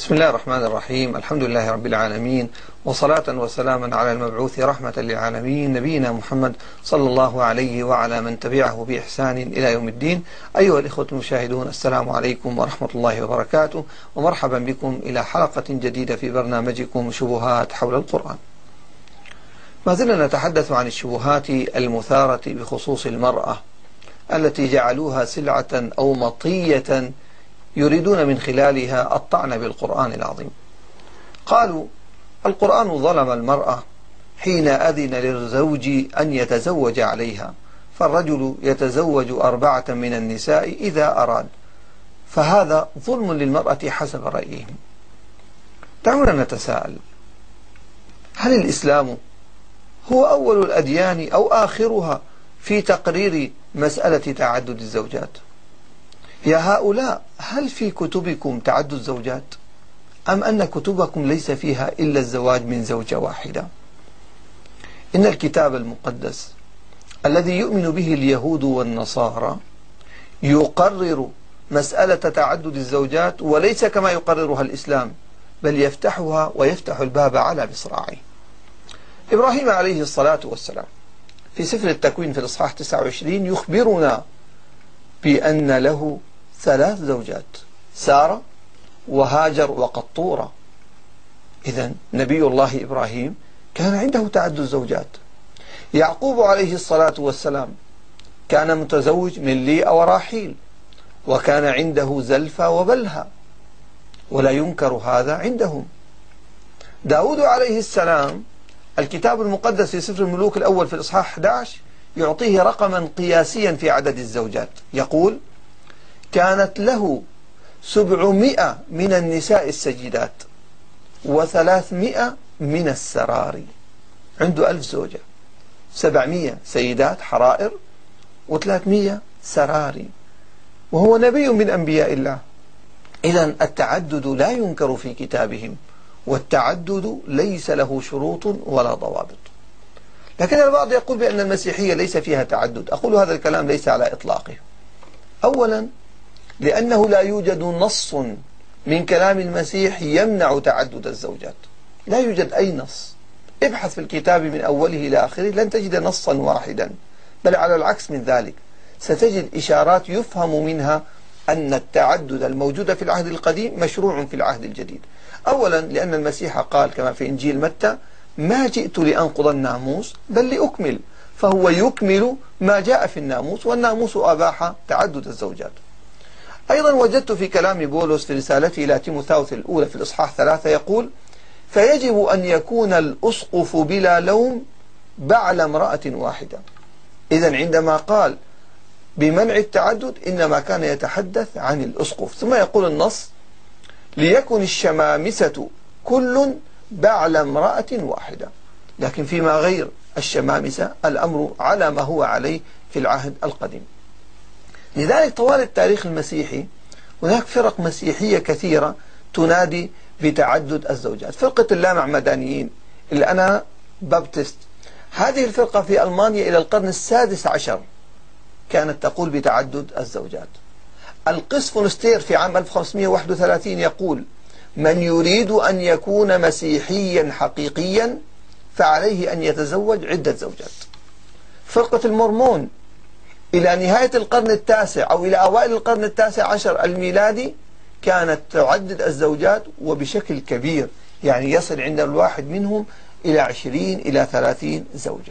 بسم الله الرحمن الرحيم. الحمد لله رب العالمين، وصلاة وسلاما على المبعوث رحمة للعالمين نبينا محمد صلى الله عليه وعلى من تبعه بإحسان إلى يوم الدين. أيها الإخوة المشاهدون، السلام عليكم ورحمة الله وبركاته، ومرحبا بكم إلى حلقة جديدة في برنامجكم شبهات حول القرآن. ما زلنا نتحدث عن الشبهات المثارة بخصوص المرأة التي جعلوها سلعة أو مطية يريدون من خلالها الطعن بالقرآن العظيم. قالوا القرآن ظلم المرأة حين أذن للزوج أن يتزوج عليها، فالرجل يتزوج 4 من النساء إذا أراد، فهذا ظلم للمرأة حسب رأيهم. دعونا نتساءل، هل الإسلام هو أول الأديان أو آخرها في تقرير مسألة تعدد الزوجات؟ يا هؤلاء، هل في كتبكم تعدد الزوجات؟ أم أن كتبكم ليس فيها إلا الزواج من زوجة واحدة؟ إن الكتاب المقدس الذي يؤمن به اليهود والنصارى يقرر مسألة تعدد الزوجات، وليس كما يقررها الإسلام، بل يفتحها ويفتح الباب على مصراعيه. إبراهيم عليه الصلاة والسلام في سفر التكوين في الإصحاح 29 يخبرنا بأن له 3 زوجات، سارة وهاجر وقطورة. إذن نبي الله إبراهيم كان عنده تعدد زوجات. يعقوب عليه الصلاة والسلام كان متزوج من ليئة وراحيل، وكان عنده زلفة وبلها، ولا ينكر هذا عندهم. داود عليه السلام الكتاب المقدس في سفر الملوك الأول في الإصحاح 11 يعطيه رقما قياسيا في عدد الزوجات، يقول كانت له 700 من النساء السجدات و300 من السراري. عنده 1000 زوجة، 700 سيدات حرائر و300 سراري، وهو نبي من أنبياء الله. إذن التعدد لا ينكر في كتابهم، والتعدد ليس له شروط ولا ضوابط. لكن البعض يقول بأن المسيحية ليس فيها تعدد. أقول هذا الكلام ليس على إطلاقه. أولا، لأنه لا يوجد نص من كلام المسيح يمنع تعدد الزوجات، لا يوجد أي نص. ابحث في الكتاب من أوله إلى آخره لن تجد نصا واحدا، بل على العكس من ذلك، ستجد إشارات يفهم منها أن التعدد الموجود في العهد القديم مشروع في العهد الجديد. أولا، لأن المسيح قال كما في إنجيل متى: ما جئت لأنقض الناموس بل لأكمل، فهو يكمل ما جاء في الناموس، والناموس أباح تعدد الزوجات. أيضا وجدت في كلام بولس في رسالته إلى تيموثاوس الأولى في الإصحاح 3 يقول: فيجب أن يكون الأسقف بلا لوم بعل امرأة واحدة. إذن عندما قال بمنع التعدد إنما كان يتحدث عن الأسقف. ثم يقول النص: ليكن الشمامسة كل بعل امرأة واحدة. لكن فيما غير الشمامسة الأمر على ما هو عليه في العهد القديم. لذلك طوال التاريخ المسيحي هناك فرق مسيحية كثيرة تنادي بتعدد الزوجات. فرقة اللامعمدانيين اللي أنا بابتست، هذه الفرقة في ألمانيا إلى القرن ال16 كانت تقول بتعدد الزوجات. القس فونستير في عام 1531 يقول: من يريد أن يكون مسيحيا حقيقيا فعليه أن يتزوج عدة زوجات. فرقة المورمون إلى نهاية القرن التاسع أو إلى أوائل القرن ال19 الميلادي كانت تعدد الزوجات وبشكل كبير، يعني يصل عند الواحد منهم إلى 20 إلى 30 زوجة.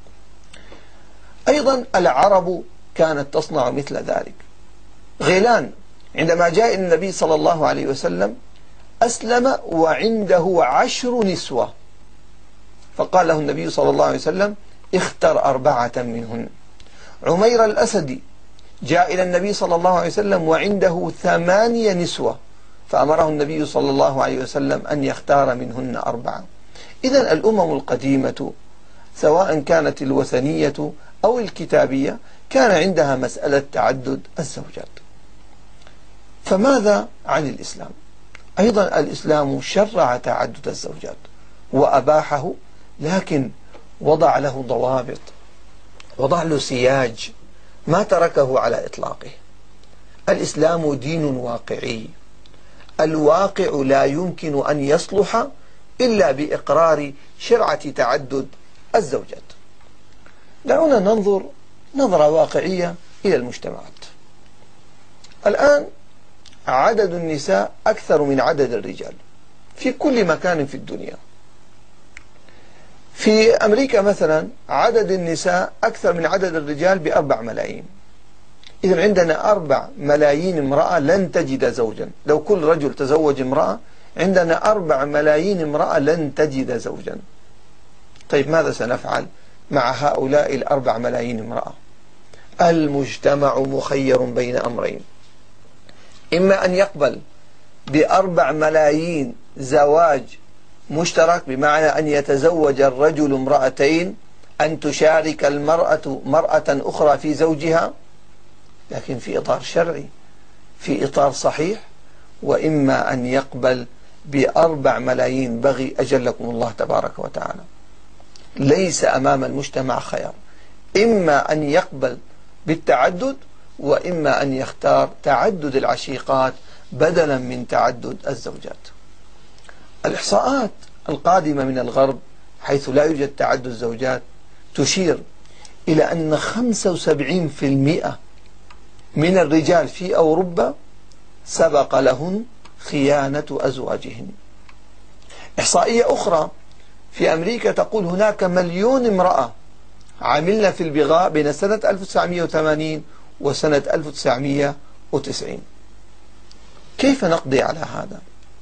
أيضا العرب كانت تصنع مثل ذلك. غيلان عندما جاء النبي صلى الله عليه وسلم أسلم وعنده 10 نسوة، فقال له النبي صلى الله عليه وسلم: اختر 4 منهن. عمير الأسدي جاء إلى النبي صلى الله عليه وسلم وعنده 8 نسوة، فأمره النبي صلى الله عليه وسلم أن يختار منهن 4. إذن الأمم القديمة سواء كانت الوثنية أو الكتابية كان عندها مسألة تعدد الزوجات. فماذا عن الإسلام؟ أيضا الإسلام شرع تعدد الزوجات وأباحه، لكن وضع له ضوابط، وضع له سياج، ما تركه على إطلاقه. الإسلام دين واقعي. الواقع لا يمكن أن يصلح إلا بإقرار شرعة تعدد الزوجات. دعونا ننظر نظرة واقعية إلى المجتمعات. الآن عدد النساء أكثر من عدد الرجال في كل مكان في الدنيا. في أمريكا مثلا عدد النساء أكثر من عدد الرجال ب4 ملايين. إذن عندنا 4 ملايين امرأة لن تجد زوجا. لو كل رجل تزوج امرأة عندنا 4 ملايين امرأة لن تجد زوجا. طيب ماذا سنفعل مع هؤلاء 4 ملايين امرأة؟ المجتمع مخير بين أمرين: إما أن يقبل ب4 ملايين زواج مشترك، بمعنى أن يتزوج الرجل امرأتين، أن تشارك المرأة مرأة أخرى في زوجها، لكن في إطار شرعي، في إطار صحيح، وإما أن يقبل ب4 ملايين بغي أجلكم الله تبارك وتعالى. ليس أمام المجتمع خيار، إما أن يقبل بالتعدد وإما أن يختار تعدد العشيقات بدلا من تعدد الزوجات. الإحصاءات القادمة من الغرب حيث لا يوجد تعدد الزوجات تشير إلى أن 75% من الرجال في أوروبا سبق لهن خيانة أزواجهن. إحصائية أخرى في أمريكا تقول هناك 1,000,000 امرأة عملن في البغاء بين سنة 1980 وسنة 1990. كيف نقضي على هذا؟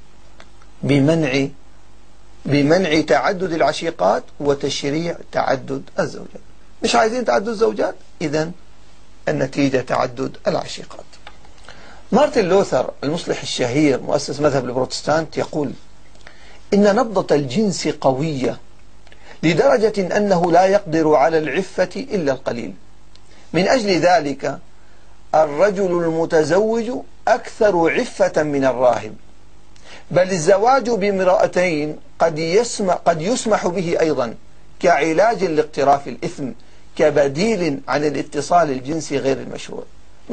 بمنع تعدد العشيقات وتشريع تعدد الزوجات. مش عايزين تعدد الزوجات؟ إذن النتيجة تعدد العشيقات. مارتن لوثر المصلح الشهير مؤسس مذهب البروتستانت يقول: إن نبضة الجنس قوية لدرجة أنه لا يقدر على العفة إلا القليل. من أجل ذلك الرجل المتزوج أكثر عفة من الراهب، بل الزواج بامرأتين قد يسمح به أيضا كعلاج لاقتراف الإثم، كبديل عن الاتصال الجنسي غير المشروع.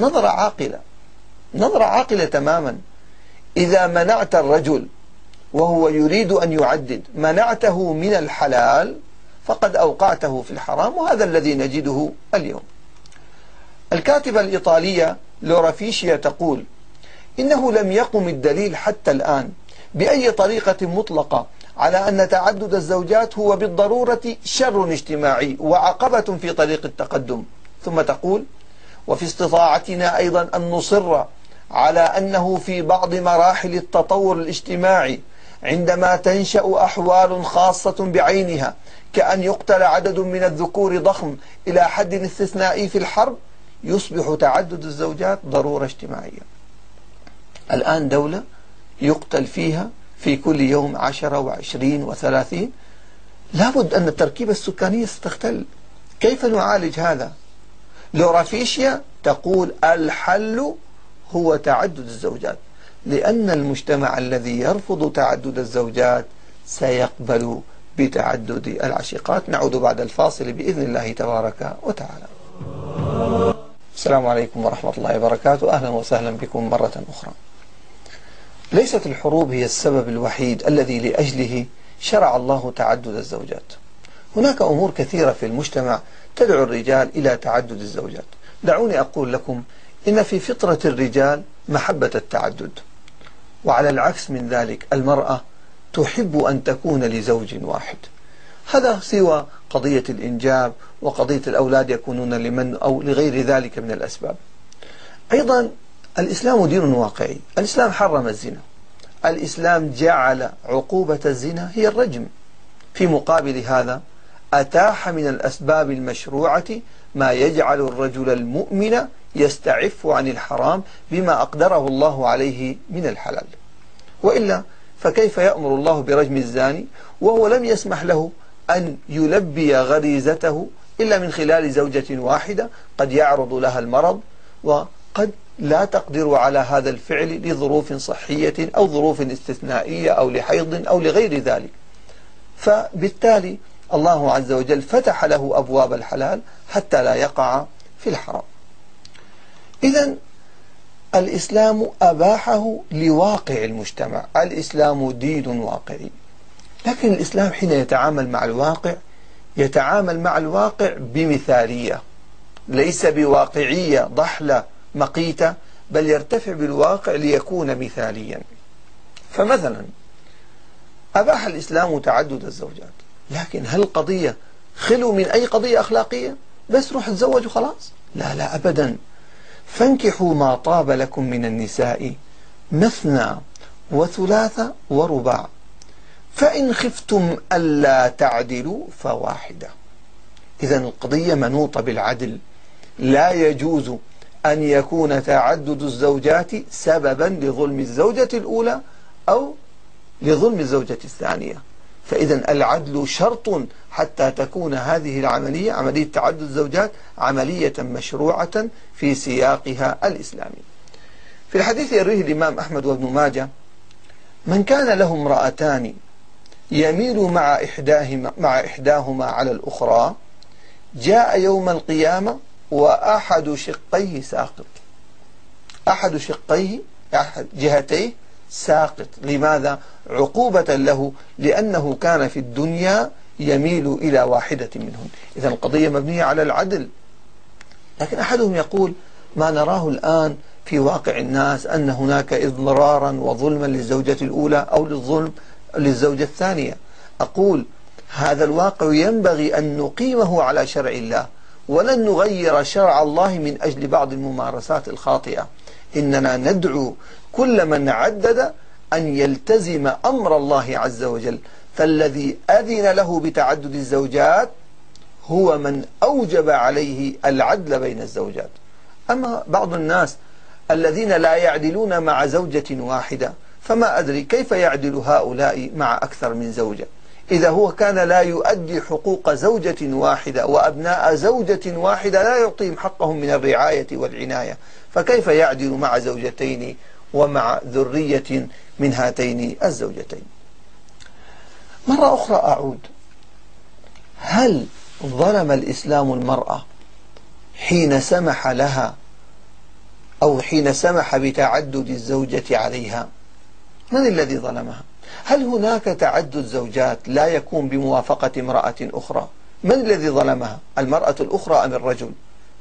نظرة عاقلة تماما. إذا منعت الرجل وهو يريد أن يعدد، منعته من الحلال فقد أوقعته في الحرام، وهذا الذي نجده اليوم. الكاتبة الإيطالية لورا فيشيا تقول: إنه لم يقم الدليل حتى الآن بأي طريقة مطلقة على أن تعدد الزوجات هو بالضرورة شر اجتماعي وعقبة في طريق التقدم. ثم تقول: وفي استطاعتنا أيضا أن نصر على أنه في بعض مراحل التطور الاجتماعي عندما تنشأ أحوال خاصة بعينها، كأن يقتل عدد من الذكور ضخم إلى حد استثنائي في الحرب، يصبح تعدد الزوجات ضرورة اجتماعية. الآن دولة يقتل فيها في كل يوم 10 و20 و30، لابد أن التركيبة السكانية ستختل. كيف نعالج هذا؟ لورا فيشيا تقول: الحل هو تعدد الزوجات، لأن المجتمع الذي يرفض تعدد الزوجات سيقبل بتعدد العشيقات. نعود بعد الفاصل بإذن الله تبارك وتعالى. السلام عليكم ورحمة الله وبركاته. أهلا وسهلا بكم مرة أخرى. ليست الحروب هي السبب الوحيد الذي لأجله شرع الله تعدد الزوجات. هناك أمور كثيرة في المجتمع تدعو الرجال إلى تعدد الزوجات. دعوني أقول لكم إن في فطرة الرجال محبة التعدد، وعلى العكس من ذلك المرأة تحب أن تكون لزوج واحد. هذا سوى قضية الإنجاب وقضية الأولاد يكونون لمن أو لغير ذلك من الأسباب. أيضا الإسلام دين واقعي. الإسلام حرم الزنا. الإسلام جعل عقوبة الزنا هي الرجم. في مقابل هذا أتاح من الأسباب المشروعة ما يجعل الرجل المؤمن يستعف عن الحرام بما أقدره الله عليه من الحلال. وإلا فكيف يأمر الله برجم الزاني وهو لم يسمح له أن يلبي غريزته إلا من خلال زوجة واحدة قد يعرض لها المرض وقد لا تقدر على هذا الفعل لظروف صحية أو ظروف استثنائية أو لحيض أو لغير ذلك. فبالتالي الله عز وجل فتح له أبواب الحلال حتى لا يقع في الحرام. إذن الإسلام أباحه لواقع المجتمع، الإسلام دين واقعي. لكن الإسلام حين يتعامل مع الواقع يتعامل مع الواقع بمثالية، ليس بواقعية ضحلة مقيتة، بل يرتفع بالواقع ليكون مثاليا. فمثلا أباح الإسلام تعدد الزوجات، لكن هل القضية خلو من أي قضية أخلاقية؟ بس روح تزوج وخلاص؟ لا لا أبدا. فانكحوا ما طاب لكم من النساء مثنى وثلاث ورباع فإن خفتم ألا تعدلوا فواحدة. إذا القضية منوطة بالعدل، لا يجوز أن يكون تعدد الزوجات سببا لظلم الزوجة الأولى أو لظلم الزوجة الثانية. فإذا العدل شرط حتى تكون هذه العملية، عملية تعدد الزوجات، عملية مشروعة في سياقها الإسلامي. في الحديث يرويه الإمام أحمد وابن ماجه: من كان له امرأتان يميل مع إحداهما على الأخرى جاء يوم القيامة وأحد شقيه ساقط، أحد شقيه أحد جهتيه ساقط. لماذا؟ عقوبة له، لأنه كان في الدنيا يميل إلى واحدة منهن. إذا القضية مبنية على العدل. لكن أحدهم يقول: ما نراه الآن في واقع الناس أن هناك إضرارا وظلما للزوجة الأولى أو للظلم للزوجة الثانية. أقول: هذا الواقع ينبغي أن نقيمه على شرع الله، ولن نغير شرع الله من أجل بعض الممارسات الخاطئة. إننا ندعو كل من عدد أن يلتزم أمر الله عز وجل، فالذي أذن له بتعدد الزوجات هو من أوجب عليه العدل بين الزوجات. أما بعض الناس الذين لا يعدلون مع زوجة واحدة، فما أدري كيف يعدل هؤلاء مع أكثر من زوجة، إذا هو كان لا يؤدي حقوق زوجة واحدة وأبناء زوجة واحدة لا يعطيهم حقهم من الرعاية والعناية، فكيف يعدل مع زوجتين ومع ذرية من هاتين الزوجتين؟ مرة أخرى أعود: هل ظلم الإسلام المرأة حين سمح لها أو حين سمح بتعدد الزوجة عليها؟ من الذي ظلمها؟ هل هناك تعدد زوجات لا يكون بموافقة امرأة أخرى؟ من الذي ظلمها؟ المرأة الأخرى أم الرجل؟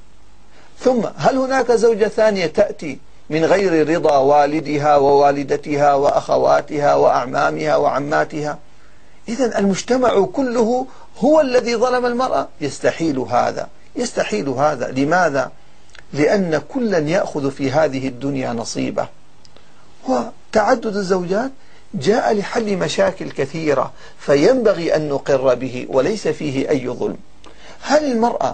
ثم هل هناك زوجة ثانية تأتي من غير رضا والدها ووالدتها وأخواتها وأعمامها وعماتها؟ إذن المجتمع كله هو الذي ظلم المرأة؟ يستحيل هذا، يستحيل هذا. لماذا؟ لأن كلا يأخذ في هذه الدنيا نصيبه، وتعدد الزوجات جاء لحل مشاكل كثيرة، فينبغي أن نقر به وليس فيه أي ظلم. هل المرأة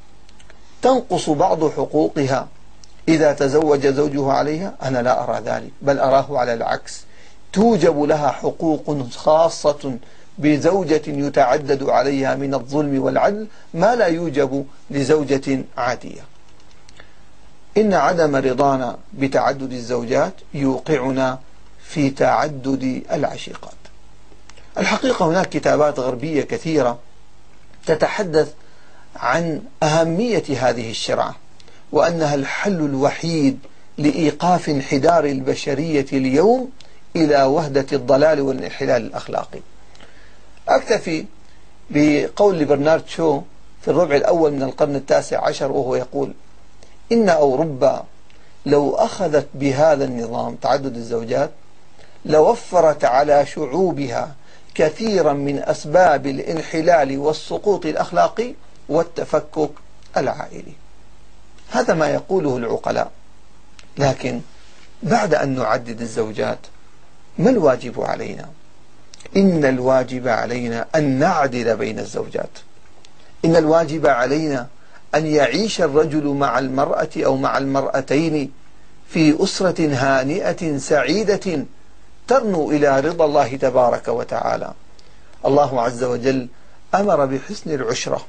تنقص بعض حقوقها إذا تزوج زوجها عليها؟ أنا لا أرى ذلك، بل أراه على العكس، توجب لها حقوق خاصة بزوجة يتعدد عليها من الظلم والعدل ما لا يوجب لزوجة عادية. إن عدم رضانا بتعدد الزوجات يوقعنا في تعدد العشيقات. الحقيقة هناك كتابات غربية كثيرة تتحدث عن أهمية هذه الشرعة، وأنها الحل الوحيد لإيقاف انحدار البشرية اليوم إلى وهدة الضلال والانحلال الأخلاقي. أكتفي بقول برنارد شو في الربع الأول من القرن التاسع عشر، وهو يقول: إن أوروبا لو أخذت بهذا النظام تعدد الزوجات لوفرت على شعوبها كثيرا من أسباب الانحلال والسقوط الأخلاقي والتفكك العائلي. هذا ما يقوله العقلاء. لكن بعد أن نعدد الزوجات ما الواجب علينا؟ إن الواجب علينا أن نعدل بين الزوجات. إن الواجب علينا أن يعيش الرجل مع المرأة أو مع المرأتين في أسرة هانئة سعيدة ترنو إلى رضا الله تبارك وتعالى. الله عز وجل أمر بحسن العشرة: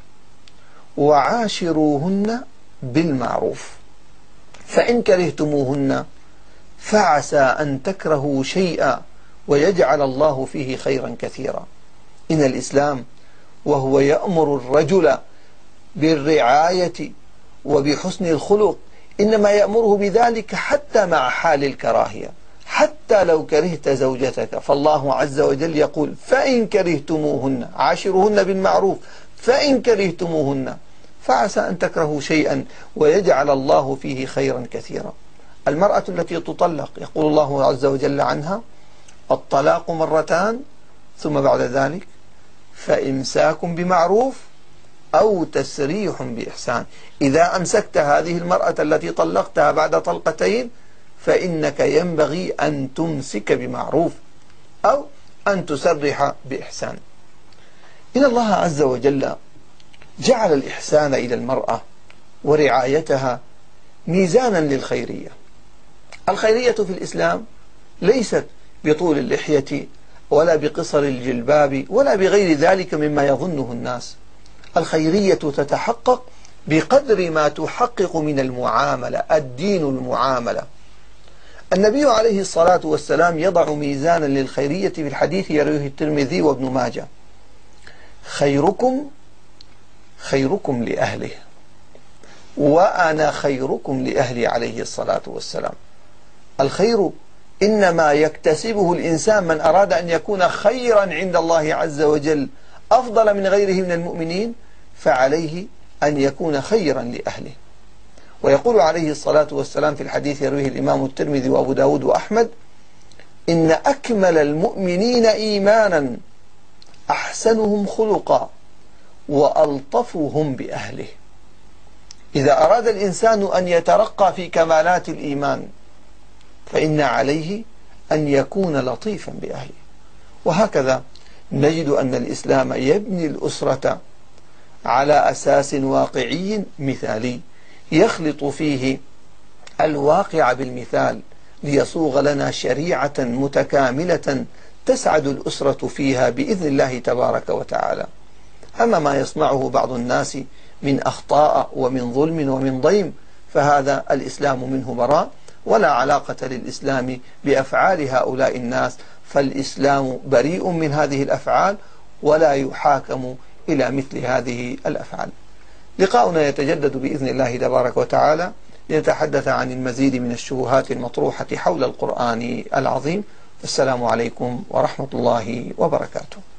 وعاشروهن بالمعروف فإن كرهتموهن فعسى أن تكرهوا شيئا ويجعل الله فيه خيرا كثيرا. إن الإسلام وهو يأمر الرجل بالرعاية وبحسن الخلق إنما يأمره بذلك حتى مع حال الكراهية. حتى لو كرهت زوجتك فالله عز وجل يقول فإن كرهتموهن عاشروهن بالمعروف، فإن كرهتموهن، فعسى أن تكرهوا شيئا ويجعل الله فيه خيرا كثيرا. المرأة التي تطلق يقول الله عز وجل عنها الطلاق مرتان ثم بعد ذلك فإمساك بمعروف أو تسريح بإحسان. إذا أمسكت هذه المرأة التي طلقتها بعد طلقتين فإنك ينبغي أن تمسك بمعروف أو أن تسرح بإحسان. إن الله عز وجل جعل الإحسان إلى المرأة ورعايتها ميزانا للخيرية. الخيرية في الإسلام ليست بطول اللحية ولا بقصر الجلباب ولا بغير ذلك مما يظنه الناس. الخيرية تتحقق بقدر ما تحقق من المعاملة، الدين المعاملة. النبي عليه الصلاة والسلام يضع ميزانا للخيرية في الحديث يرويه الترمذي وابن ماجه: خيركم خيركم لأهله وأنا خيركم لأهلي عليه الصلاة والسلام. الخير إنما يكتسبه الإنسان من أراد أن يكون خيرا عند الله عز وجل أفضل من غيره من المؤمنين، فعليه أن يكون خيرا لأهله. ويقول عليه الصلاة والسلام في الحديث يرويه الإمام الترمذي وأبو داود وأحمد: إن أكمل المؤمنين إيمانا أحسنهم خلقا وألطفهم بأهله. إذا أراد الإنسان أن يترقى في كمالات الإيمان فإن عليه أن يكون لطيفا بأهله. وهكذا نجد أن الإسلام يبني الأسرة على أساس واقعي مثالي يخلط فيه الواقع بالمثال ليصوغ لنا شريعة متكاملة تسعد الأسرة فيها بإذن الله تبارك وتعالى. أما ما يصنعه بعض الناس من أخطاء ومن ظلم ومن ضيم فهذا الإسلام منه براء، ولا علاقة للإسلام بأفعال هؤلاء الناس، فالإسلام بريء من هذه الأفعال ولا يحاكم إلى مثل هذه الأفعال. لقاؤنا يتجدد بإذن الله تبارك وتعالى لنتحدث عن المزيد من الشبهات المطروحة حول القرآن العظيم. السلام عليكم ورحمة الله وبركاته.